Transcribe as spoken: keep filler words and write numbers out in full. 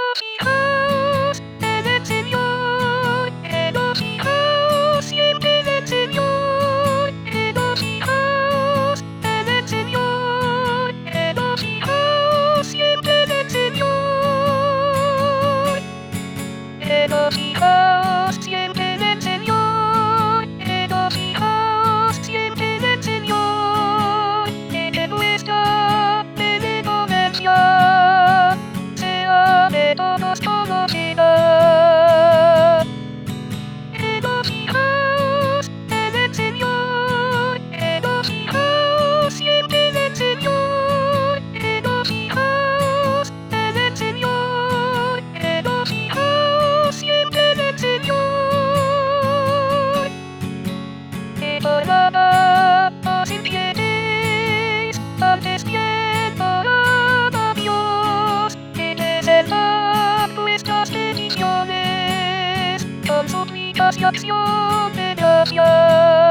Regocijaos en el Señor, regocijaos siempre en el Señor, regocijaos en el Señor, regocijaos siempre en el Señor, regocijaos siempre en el Señor, regocijaos siempre en el Señor, que nuestra benevolencia sea de todos conocida. Regocijaos en el Señor, regocijaos siempre en el Señor, regocijaos en el Señor, regocijaos siempre en el Señor. Que palabra os infieles, antes bien orad a Dios, que reservad vuestras peticiones con súplicas y acción de gracias.